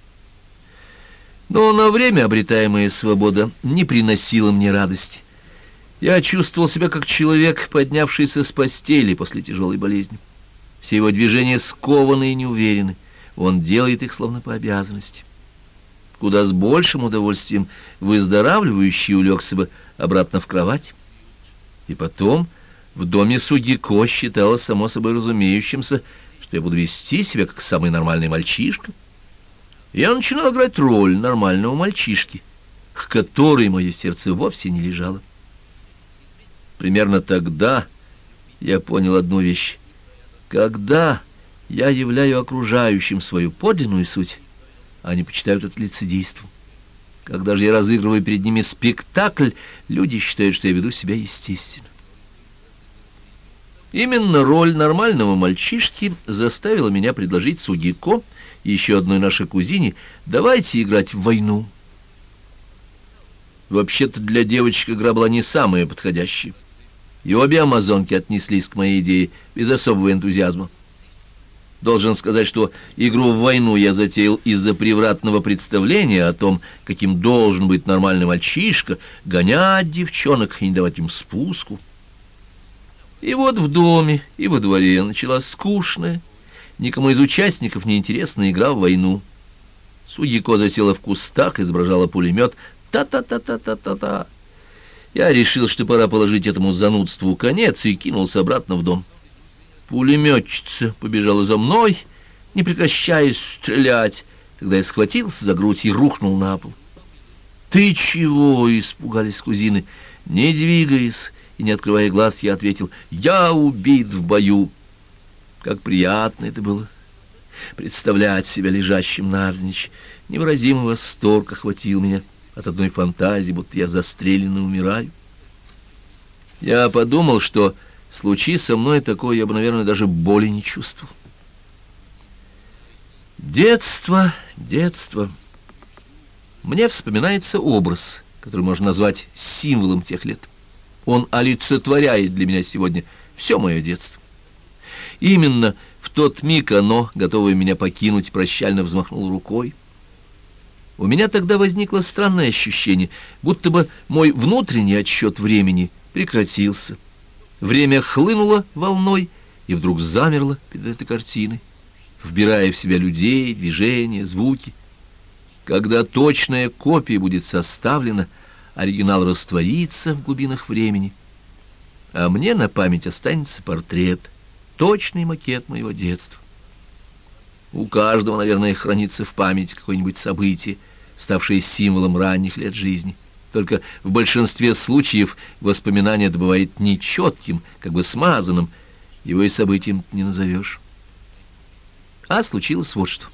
Но на время обретаемая свобода не приносила мне радости. Я чувствовал себя как человек, поднявшийся с постели после тяжелой болезни. Все его движения скованы и неуверены. Он делает их словно по обязанности. Куда с большим удовольствием выздоравливающий улегся бы обратно в кровать. И потом в доме Сугико считалось само собой разумеющимся, что я буду вести себя как самый нормальный мальчишка. Я начинал играть роль нормального мальчишки, к которой мое сердце вовсе не лежало. Примерно тогда я понял одну вещь. Когда я являю окружающим свою подлинную суть, они почитают это лицедейством. Когда же я разыгрываю перед ними спектакль, люди считают, что я веду себя естественно. Именно роль нормального мальчишки заставила меня предложить Сугико и еще одной нашей кузине: давайте играть в войну. Вообще-то для девочек игра была не самая подходящая, и обе амазонки отнеслись к моей идее без особого энтузиазма. Должен сказать, что игру в войну я затеял из-за превратного представления о том, каким должен быть нормальный мальчишка, гонять девчонок и не давать им спуску. И вот в доме и во дворе началась скучная, никому из участников не интересная игра в войну. Сугико засела в кустах, изображала пулемет. Та-та-та-та-та-та-та. Я решил, что пора положить этому занудству конец, и кинулся обратно в дом. Пулеметчица побежала за мной, не прекращая стрелять. Тогда я схватился за грудь и рухнул на пол. «Ты чего?» — испугались кузины. Не двигаясь и не открывая глаз, я ответил: «Я убит в бою». Как приятно это было представлять себя лежащим навзничь. Невыразимый восторг охватил меня от одной фантазии, будто я застрелен и умираю. Я подумал, что случись со мной такое, я бы, наверное, даже боли не чувствовал. Детство, детство. Мне вспоминается образ, который можно назвать символом тех лет. Он олицетворяет для меня сегодня все мое детство. Именно в тот миг оно, готовое меня покинуть, прощально взмахнуло рукой. У меня тогда возникло странное ощущение, будто бы мой внутренний отсчет времени прекратился. Время хлынуло волной и вдруг замерло перед этой картиной, вбирая в себя людей, движения, звуки. Когда точная копия будет составлена, оригинал растворится в глубинах времени, а мне на память останется портрет, точный макет моего детства. У каждого, наверное, хранится в памяти какое-нибудь событие, ставшее символом ранних лет жизни. Только в большинстве случаев воспоминание это бывает нечетким, как бы смазанным, его и событием не назовешь. А случилось вот что.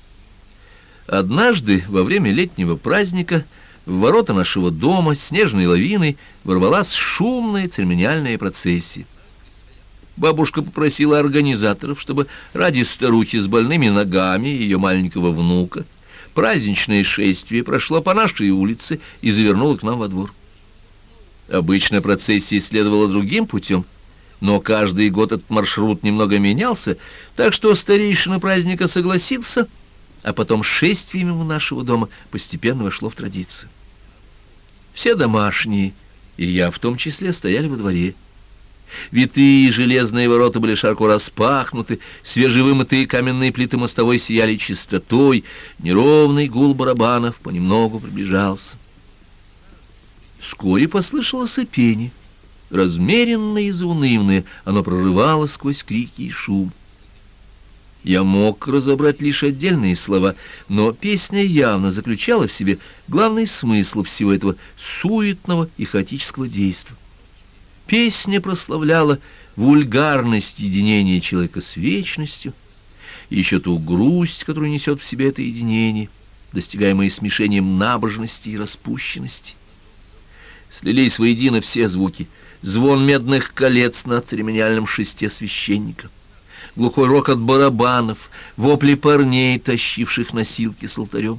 Однажды во время летнего праздника в ворота нашего дома снежной лавиной ворвалась шумная церемониальная процессия. Бабушка попросила организаторов, чтобы ради старухи с больными ногами и ее маленького внука праздничное шествие прошло по нашей улице и завернуло к нам во двор. Обычно процессия следовала другим путем, но каждый год этот маршрут немного менялся, так что старейшина праздника согласился, а потом шествие мимо нашего дома постепенно вошло в традицию. Все домашние, и я в том числе, стояли во дворе. Витые железные ворота были широко распахнуты, свежевымытые каменные плиты мостовой сияли чистотой, неровный гул барабанов понемногу приближался. Вскоре послышалось пение, размеренное и заунывное, оно прорывалось сквозь крики и шум. Я мог разобрать лишь отдельные слова, но песня явно заключала в себе главный смысл всего этого суетного и хаотического действа. Песня прославляла вульгарность единения человека с вечностью, и еще ту грусть, которую несет в себе это единение, достигаемое смешением набожности и распущенности. Слились воедино все звуки: звон медных колец на церемониальном шесте священника, глухой рокот барабанов, вопли парней, тащивших носилки с алтарем.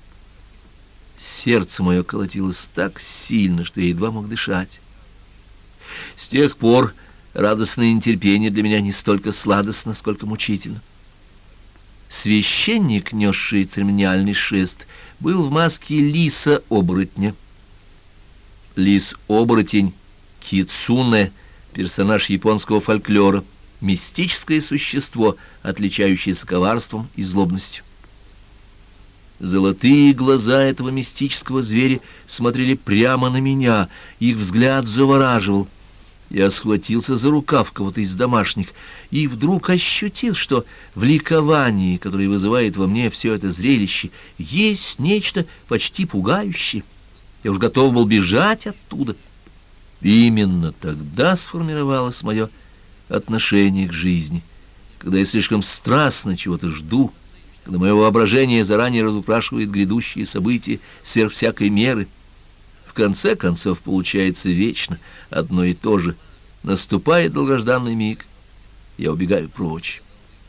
Сердце мое колотилось так сильно, что я едва мог дышать. С тех пор радостное нетерпение для меня не столько сладостно, сколько мучительно. Священник, несший церемониальный шест, был в маске лиса-оборотня. Лис-оборотень кицуне, персонаж японского фольклора, мистическое существо, отличающееся коварством и злобностью. Золотые глаза этого мистического зверя смотрели прямо на меня, их взгляд завораживал. Я схватился за рукав кого-то из домашних и вдруг ощутил, что в ликовании, которое вызывает во мне все это зрелище, есть нечто почти пугающее. Я уж готов был бежать оттуда. Именно тогда сформировалось мое отношение к жизни, когда я слишком страстно чего-то жду, когда мое воображение заранее разукрашивает грядущие события сверх всякой меры. В конце концов, получается вечно одно и то же. Наступает долгожданный миг, я убегаю прочь.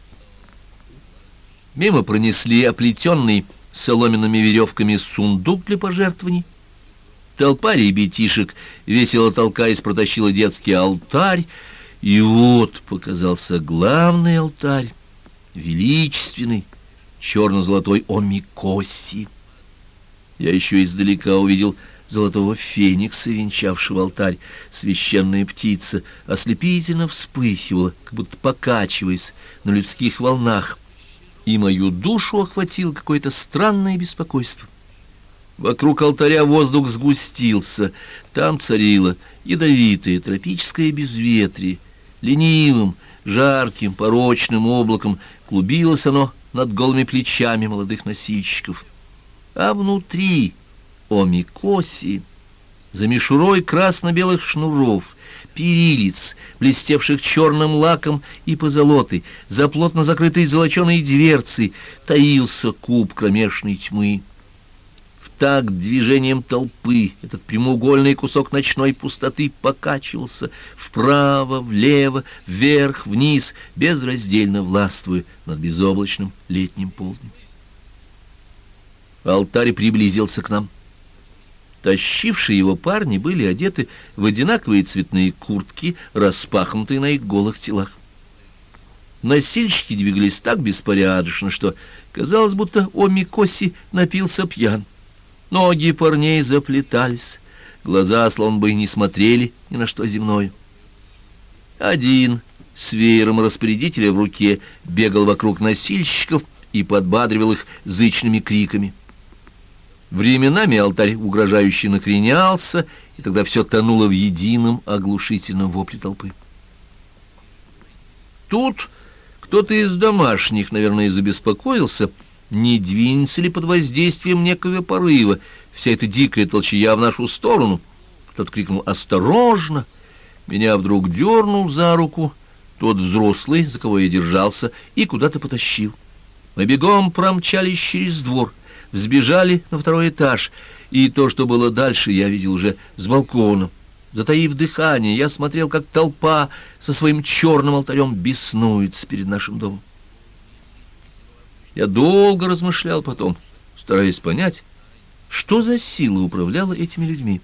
Мимо пронесли оплетенный соломенными веревками сундук для пожертвований. Толпа ребятишек, весело толкаясь, протащила детский алтарь. И вот показался главный алтарь, величественный, черно-золотой омикоси. Я еще издалека увидел золотого феникса, венчавшего алтарь. Священная птица ослепительно вспыхивала, как будто покачиваясь на людских волнах, и мою душу охватило какое-то странное беспокойство. Вокруг алтаря воздух сгустился, там царило ядовитое тропическое безветрие. Ленивым, жарким, порочным облаком клубилось оно над голыми плечами молодых носильщиков. А внутри омикоси, за мишурой красно-белых шнуров, перилиц, блестевших черным лаком и позолотой, за плотно закрытой золоченой дверцей, таился куб кромешной тьмы. В такт движением толпы этот прямоугольный кусок ночной пустоты покачивался вправо, влево, вверх, вниз, безраздельно властвуя над безоблачным летним полднем. Алтарь приблизился к нам. Тащившие его парни были одеты в одинаковые цветные куртки, распахнутые на их голых телах. Носильщики двигались так беспорядочно, что казалось, будто омикоси напился пьян. Ноги парней заплетались, глаза словно бы не смотрели ни на что земное. Один с веером распорядителя в руке бегал вокруг носильщиков и подбадривал их зычными криками. Временами алтарь угрожающе накренялся, и тогда все тонуло в едином оглушительном вопле толпы. Тут кто-то из домашних, наверное, забеспокоился, не двинется ли под воздействием некого порыва вся эта дикая толчая в нашу сторону. Кто-то крикнул «Осторожно!». Меня вдруг дернул за руку тот взрослый, за кого я держался, и куда-то потащил. Мы бегом промчались через двор, взбежали на второй этаж, и то, что было дальше, я видел уже с балкона. Затаив дыхание, я смотрел, как толпа со своим черным алтарем беснуется перед нашим домом. Я долго размышлял потом, стараясь понять, что за сила управляла этими людьми.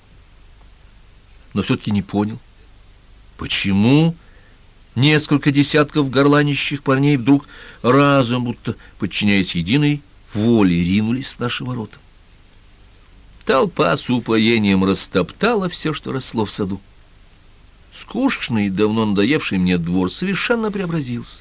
Но все-таки не понял, почему несколько десятков горланищих парней вдруг разом, будто подчиняясь единой воле, ринулись в наши ворота. Толпа с упоением растоптала все, что росло в саду. Скучный, давно надоевший мне двор совершенно преобразился.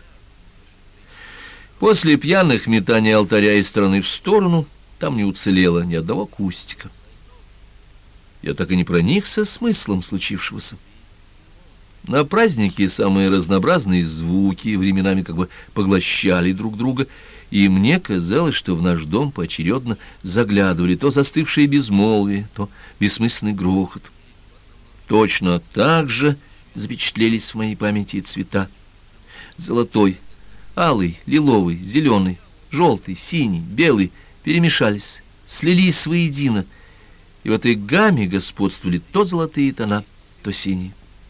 После пьяных метаний алтаря из стороны в сторону там не уцелело ни одного кустика. Я так и не проникся смыслом случившегося. На празднике самые разнообразные звуки временами как бы поглощали друг друга, и мне казалось, что в наш дом поочередно заглядывали то застывшие безмолвие, то бессмысленный грохот. Точно так же запечатлелись в моей памяти цвета. Золотой, алый, лиловый, зеленый, желтый, синий, белый перемешались, слились воедино, и в этой гамме господствовали то золотые тона, то синие.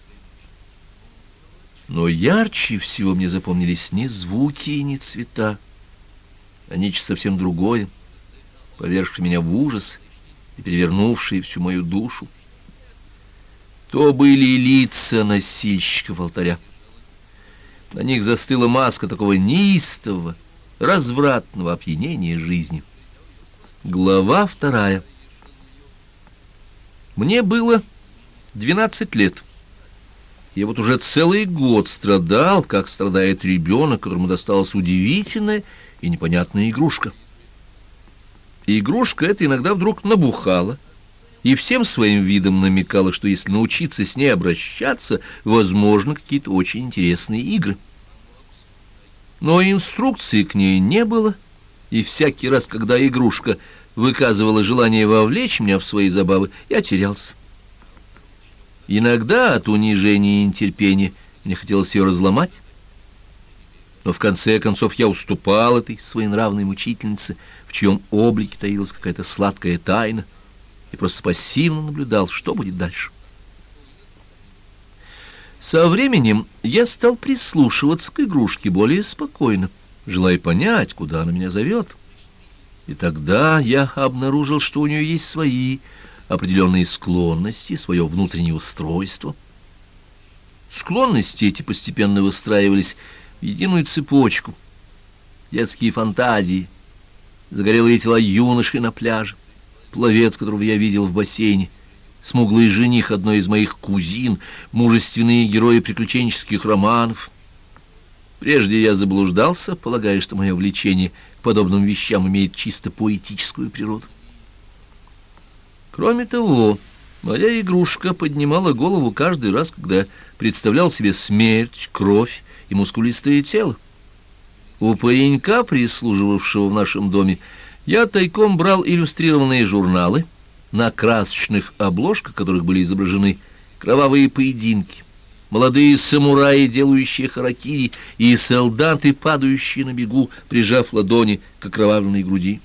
Но ярче всего мне запомнились не звуки и не цвета, а нечто совсем другое, повергшее меня в ужас и перевернувшее всю мою душу. То были лица носильщиков алтаря. На них застыла маска такого неистового, развратного опьянения жизнью. Глава 2. Мне было 12 лет. Я вот уже целый год страдал, как страдает ребенок, которому досталась удивительная и непонятная игрушка. Игрушка эта иногда вдруг набухала и всем своим видом намекала, что если научиться с ней обращаться, возможно, какие-то очень интересные игры. Но инструкции к ней не было, и всякий раз, когда игрушка выказывала желание вовлечь меня в свои забавы, я терялся. Иногда от унижения и нетерпения мне хотелось ее разломать, но в конце концов я уступал этой своенравной мучительнице, в чьем облике таилась какая-то сладкая тайна, и просто пассивно наблюдал, что будет дальше. Со временем я стал прислушиваться к игрушке более спокойно, желая понять, куда она меня зовет. И тогда я обнаружил, что у нее есть свои определенные склонности, свое внутреннее устройство. Склонности эти постепенно выстраивались в единую цепочку. Детские фантазии, загорелые тела юношей на пляже, пловец, которого я видел в бассейне, смуглый жених одной из моих кузин, мужественные герои приключенческих романов. Прежде я заблуждался, полагая, что мое влечение к подобным вещам имеет чисто поэтическую природу. Кроме того, моя игрушка поднимала голову каждый раз, когда представлял себе смерть, кровь и мускулистое тело. У паренька, прислуживавшего в нашем доме, я тайком брал иллюстрированные журналы, на красочных обложках которых были изображены кровавые поединки, молодые самураи, делающие харакири, и солдаты, падающие на бегу, прижав ладони к окровавленной груди.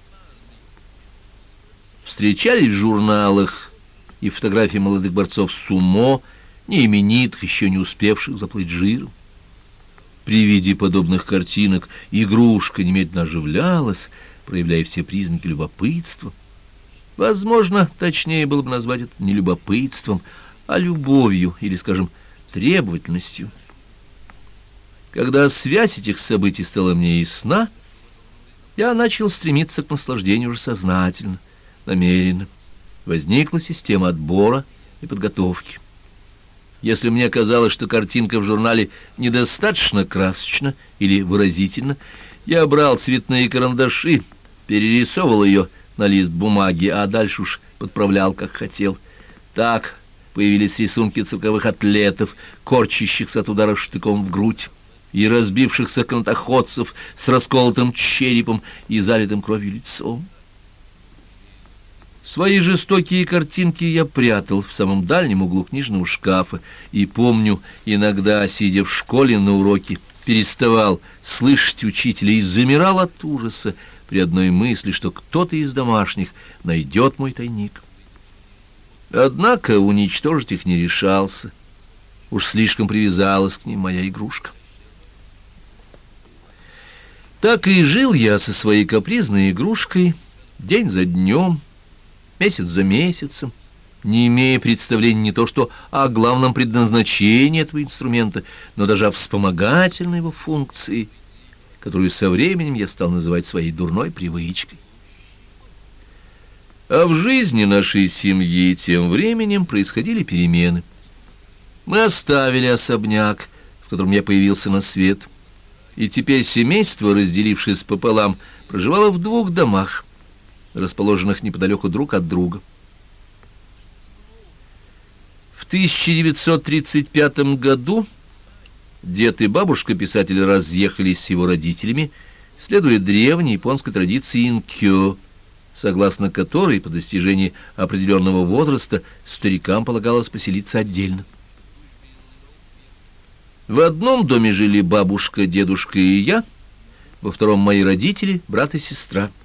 Встречались в журналах и фотографии молодых борцов сумо, неименитых, еще не успевших заплыть жиром. При виде подобных картинок игрушка немедленно оживлялась, проявляя все признаки любопытства. Возможно, точнее было бы назвать это не любопытством, а любовью или, скажем, требовательностью. Когда связь этих событий стала мне ясна, я начал стремиться к наслаждению уже сознательно, намеренно. Возникла система отбора и подготовки. Если мне казалось, что картинка в журнале недостаточно красочна или выразительна, я брал цветные карандаши, перерисовывал ее на лист бумаги, а дальше уж подправлял, как хотел. Так появились рисунки цирковых атлетов, корчащихся от удара штыком в грудь, и разбившихся канатоходцев с расколотым черепом и залитым кровью лицом. Свои жестокие картинки я прятал в самом дальнем углу книжного шкафа, и помню, иногда, сидя в школе на уроке, переставал слышать учителя и замирал от ужаса при одной мысли, что кто-то из домашних найдет мой тайник. Однако уничтожить их не решался. Уж слишком привязалась к ним моя игрушка. Так и жил я со своей капризной игрушкой день за днем, месяц за месяцем, не имея представления не то что о главном предназначении этого инструмента, но даже о вспомогательной его функции, которую со временем я стал называть своей дурной привычкой. А в жизни нашей семьи тем временем происходили перемены. Мы оставили особняк, в котором я появился на свет, и теперь семейство, разделившись пополам, проживало в 2 домах, расположенных неподалеку друг от друга. В 1935 году дед и бабушка писателя разъехались с его родителями, следуя древней японской традиции инкё, согласно которой по достижении определенного возраста старикам полагалось поселиться отдельно. В одном доме жили бабушка, дедушка и я, во втором мои родители, брат и сестра.